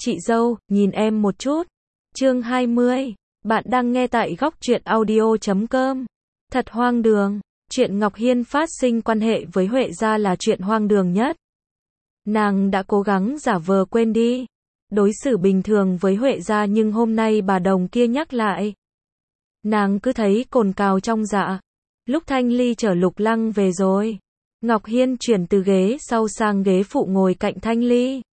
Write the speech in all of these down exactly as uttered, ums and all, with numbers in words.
Chị dâu, nhìn em một chút. Chương hai mươi. Bạn đang nghe tại góc truyện audio chấm com. Thật hoang đường. Chuyện Ngọc Hiên phát sinh quan hệ với Huệ gia là chuyện hoang đường nhất. Nàng đã cố gắng giả vờ quên đi, đối xử bình thường với Huệ gia, nhưng hôm nay bà đồng kia nhắc lại. Nàng cứ thấy cồn cào trong dạ. Lúc Thanh Ly chở Lục Lăng về rồi, Ngọc Hiên chuyển từ ghế sau sang ghế phụ ngồi cạnh Thanh Ly.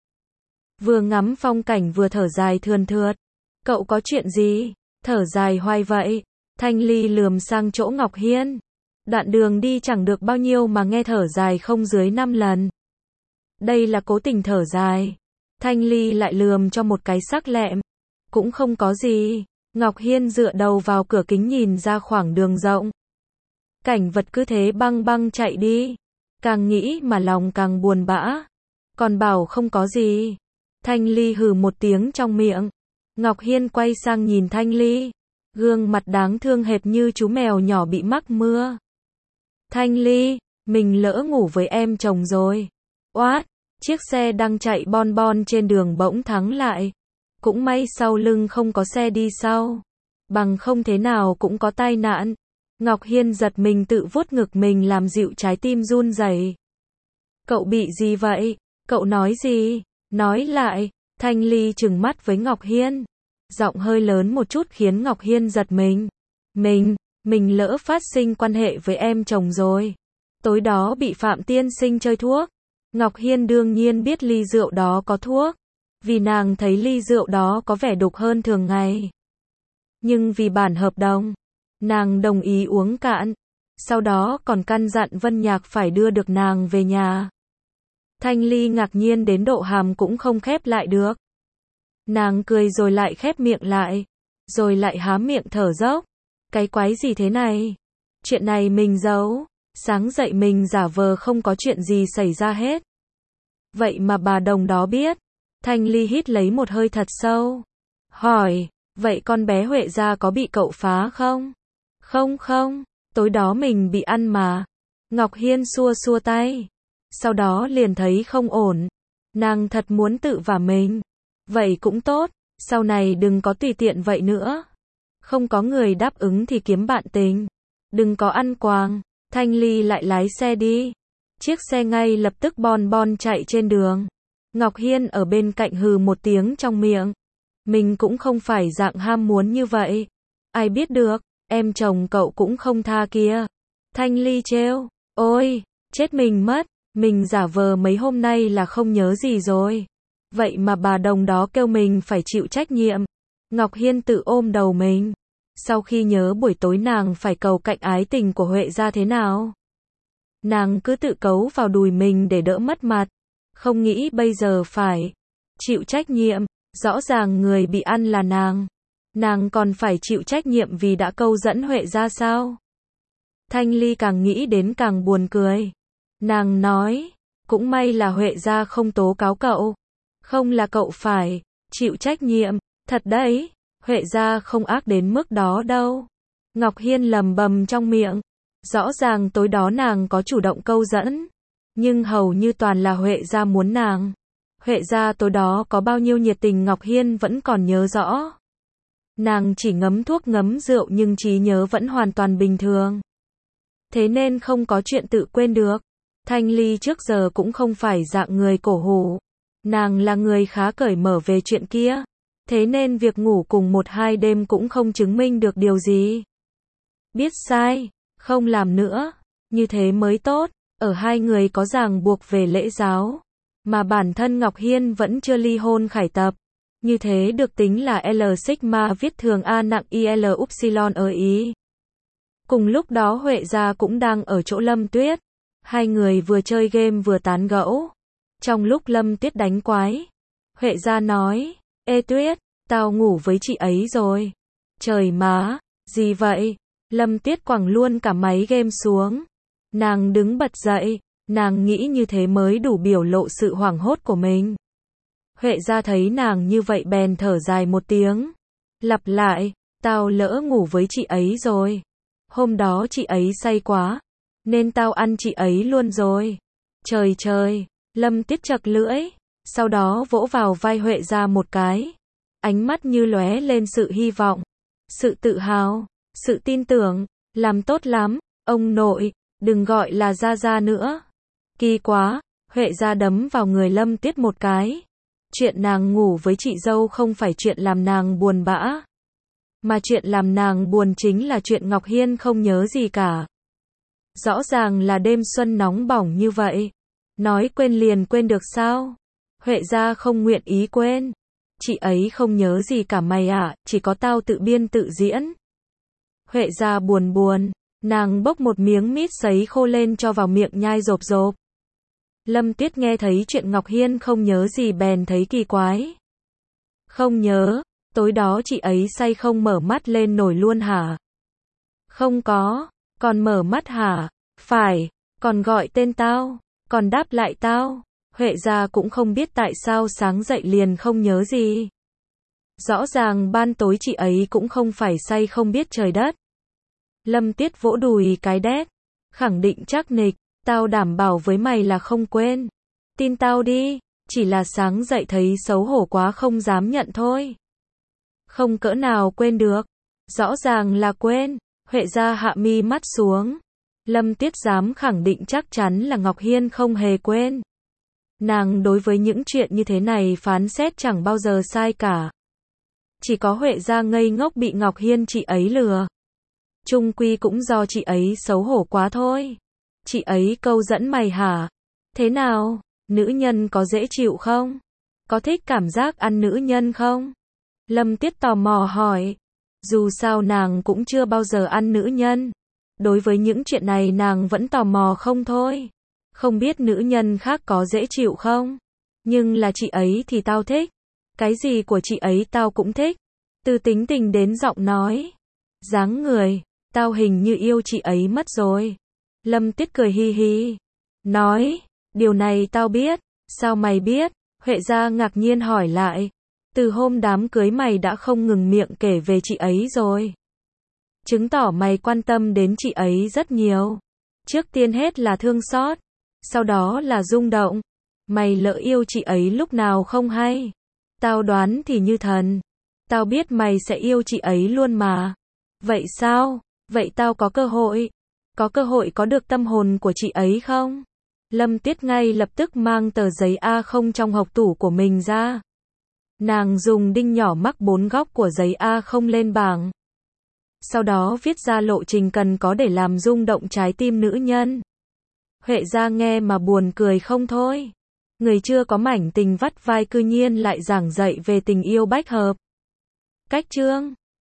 Vừa ngắm phong cảnh vừa thở dài thườn thượt. Cậu có chuyện gì? Thở dài hoài vậy? Thanh Ly lườm sang chỗ Ngọc Hiên. Đoạn đường đi chẳng được bao nhiêu mà nghe thở dài không dưới năm lần. Đây là cố tình thở dài. Thanh Ly lại lườm cho một cái sắc lẹm. Cũng không có gì. Ngọc Hiên dựa đầu vào cửa kính nhìn ra khoảng đường rộng. Cảnh vật cứ thế băng băng chạy đi. Càng nghĩ mà lòng càng buồn bã. Còn bảo không có gì. Thanh Ly hừ một tiếng trong miệng. Ngọc Hiên quay sang nhìn Thanh Ly. Gương mặt đáng thương hệt như chú mèo nhỏ bị mắc mưa. Thanh Ly, mình lỡ ngủ với em chồng rồi. Oát, chiếc xe đang chạy bon bon trên đường bỗng thắng lại. Cũng may sau lưng không có xe đi sau. Bằng không thế nào cũng có tai nạn. Ngọc Hiên giật mình tự vuốt ngực mình làm dịu trái tim run rẩy. Cậu bị gì vậy? Cậu nói gì? Nói lại. Thanh Ly trừng mắt với Ngọc Hiên. Giọng hơi lớn một chút khiến Ngọc Hiên giật mình. Mình, mình lỡ phát sinh quan hệ với em chồng rồi. Tối đó bị Phạm tiên sinh chơi thuốc. Ngọc Hiên đương nhiên biết ly rượu đó có thuốc. Vì nàng thấy ly rượu đó có vẻ đục hơn thường ngày. Nhưng vì bản hợp đồng, nàng đồng ý uống cạn. Sau đó còn căn dặn Vân Nhạc phải đưa được nàng về nhà. Thanh Ly ngạc nhiên đến độ hàm cũng không khép lại được. Nàng cười rồi lại khép miệng lại. Rồi lại há miệng thở dốc. Cái quái gì thế này? Chuyện này mình giấu. Sáng dậy mình giả vờ không có chuyện gì xảy ra hết. Vậy mà bà đồng đó biết. Thanh Ly hít lấy một hơi thật sâu. Hỏi, vậy con bé Huệ gia có bị cậu phá không? Không không, tối đó mình bị ăn mà. Ngọc Hiên xua xua tay. Sau đó liền thấy không ổn. Nàng thật muốn tự vả mình. Vậy cũng tốt, sau này đừng có tùy tiện vậy nữa. Không có người đáp ứng thì kiếm bạn tình. Đừng có ăn quàng. Thanh Ly lại lái xe đi. Chiếc xe ngay lập tức bon bon chạy trên đường. Ngọc Hiên ở bên cạnh hừ một tiếng trong miệng. Mình cũng không phải dạng ham muốn như vậy. Ai biết được, em chồng cậu cũng không tha kia. Thanh Ly trêu. Ôi, chết mình mất. Mình giả vờ mấy hôm nay là không nhớ gì rồi. Vậy mà bà đồng đó kêu mình phải chịu trách nhiệm. Ngọc Hiên tự ôm đầu mình. Sau khi nhớ buổi tối nàng phải cầu cạnh ái tình của Huệ gia thế nào. Nàng cứ tự cấu vào đùi mình để đỡ mất mặt. Không nghĩ bây giờ phải chịu trách nhiệm. Rõ ràng người bị ăn là nàng. Nàng còn phải chịu trách nhiệm vì đã câu dẫn Huệ gia sao? Thanh Ly càng nghĩ đến càng buồn cười. Nàng nói, cũng may là Huệ gia không tố cáo cậu. Không là cậu phải chịu trách nhiệm. Thật đấy, Huệ gia không ác đến mức đó đâu. Ngọc Hiên lầm bầm trong miệng. Rõ ràng tối đó nàng có chủ động câu dẫn. Nhưng hầu như toàn là Huệ gia muốn nàng. Huệ gia tối đó có bao nhiêu nhiệt tình Ngọc Hiên vẫn còn nhớ rõ. Nàng chỉ ngấm thuốc ngấm rượu nhưng trí nhớ vẫn hoàn toàn bình thường. Thế nên không có chuyện tự quên được. Thanh Ly trước giờ cũng không phải dạng người cổ hủ. Nàng là người khá cởi mở về chuyện kia. Thế nên việc ngủ cùng một hai đêm cũng không chứng minh được điều gì. Biết sai, không làm nữa. Như thế mới tốt. Ở hai người có ràng buộc về lễ giáo. Mà bản thân Ngọc Hiên vẫn chưa ly hôn khải tập. Như thế được tính là L sigma viết thường A nặng I L upsilon ở ý. Cùng lúc đó Huệ gia cũng đang ở chỗ Lâm Tuyết. Hai người vừa chơi game vừa tán gẫu. Trong lúc Lâm Tuyết đánh quái, Huệ gia nói, ê Tuyết, tao ngủ với chị ấy rồi. Trời má, gì vậy? Lâm Tuyết quẳng luôn cả máy game xuống. Nàng đứng bật dậy, nàng nghĩ như thế mới đủ biểu lộ sự hoảng hốt của mình. Huệ gia thấy nàng như vậy bèn thở dài một tiếng. Lặp lại, tao lỡ ngủ với chị ấy rồi. Hôm đó chị ấy say quá, nên tao ăn chị ấy luôn rồi. Trời trời, Lâm Tuyết chật lưỡi. Sau đó vỗ vào vai Huệ Gia một cái. Ánh mắt như lóe lên sự hy vọng, sự tự hào, sự tin tưởng. Làm tốt lắm, ông nội, đừng gọi là Gia Gia nữa. Kỳ quá, Huệ Gia đấm vào người Lâm Tuyết một cái. Chuyện nàng ngủ với chị dâu không phải chuyện làm nàng buồn bã. Mà chuyện làm nàng buồn chính là chuyện Ngọc Hiên không nhớ gì cả. Rõ ràng là đêm xuân nóng bỏng như vậy. Nói quên liền quên được sao? Huệ Gia không nguyện ý quên. Chị ấy không nhớ gì cả mày ạ, chỉ có tao tự biên tự diễn. Huệ Gia buồn buồn, nàng bốc một miếng mít sấy khô lên cho vào miệng nhai rộp rộp. Lâm Tuyết nghe thấy chuyện Ngọc Hiên không nhớ gì bèn thấy kỳ quái. Không nhớ, tối đó chị ấy say không mở mắt lên nổi luôn hả? Không có, còn mở mắt hả? Phải, còn gọi tên tao, còn đáp lại tao. Huệ Gia cũng không biết tại sao sáng dậy liền không nhớ gì. Rõ ràng ban tối chị ấy cũng không phải say không biết trời đất. Lâm Tuyết vỗ đùi cái đét, khẳng định chắc nịch, tao đảm bảo với mày là không quên. Tin tao đi, chỉ là sáng dậy thấy xấu hổ quá không dám nhận thôi. Không cỡ nào quên được, rõ ràng là quên. Huệ Gia hạ mi mắt xuống. Lâm Tuyết dám khẳng định chắc chắn là Ngọc Hiên không hề quên. Nàng đối với những chuyện như thế này phán xét chẳng bao giờ sai cả. Chỉ có Huệ Gia ngây ngốc bị Ngọc Hiên chị ấy lừa. Chung quy cũng do chị ấy xấu hổ quá thôi. Chị ấy câu dẫn mày hả? Thế nào? Nữ nhân có dễ chịu không? Có thích cảm giác ăn nữ nhân không? Lâm Tuyết tò mò hỏi. Dù sao nàng cũng chưa bao giờ ăn nữ nhân. Đối với những chuyện này nàng vẫn tò mò không thôi. Không biết nữ nhân khác có dễ chịu không? Nhưng là chị ấy thì tao thích. Cái gì của chị ấy tao cũng thích. Từ tính tình đến giọng nói, dáng người, tao hình như yêu chị ấy mất rồi. Lâm Tuyết cười hi hi. Nói, điều này tao biết. Sao mày biết? Huệ Gia ngạc nhiên hỏi lại. Từ hôm đám cưới mày đã không ngừng miệng kể về chị ấy rồi. Chứng tỏ mày quan tâm đến chị ấy rất nhiều. Trước tiên hết là thương xót, sau đó là rung động. Mày lỡ yêu chị ấy lúc nào không hay. Tao đoán thì như thần. Tao biết mày sẽ yêu chị ấy luôn mà. Vậy sao? Vậy tao có cơ hội. Có cơ hội có được tâm hồn của chị ấy không? Lâm Tuyết ngay lập tức mang tờ giấy A không trong hộc tủ của mình ra. Nàng dùng đinh nhỏ mắc bốn góc của giấy A không lên bảng. Sau đó viết ra lộ trình cần có để làm rung động trái tim nữ nhân. Huệ Gia nghe mà buồn cười không thôi. Người chưa có mảnh tình vắt vai cư nhiên lại giảng dạy về tình yêu bách hợp. Cách chương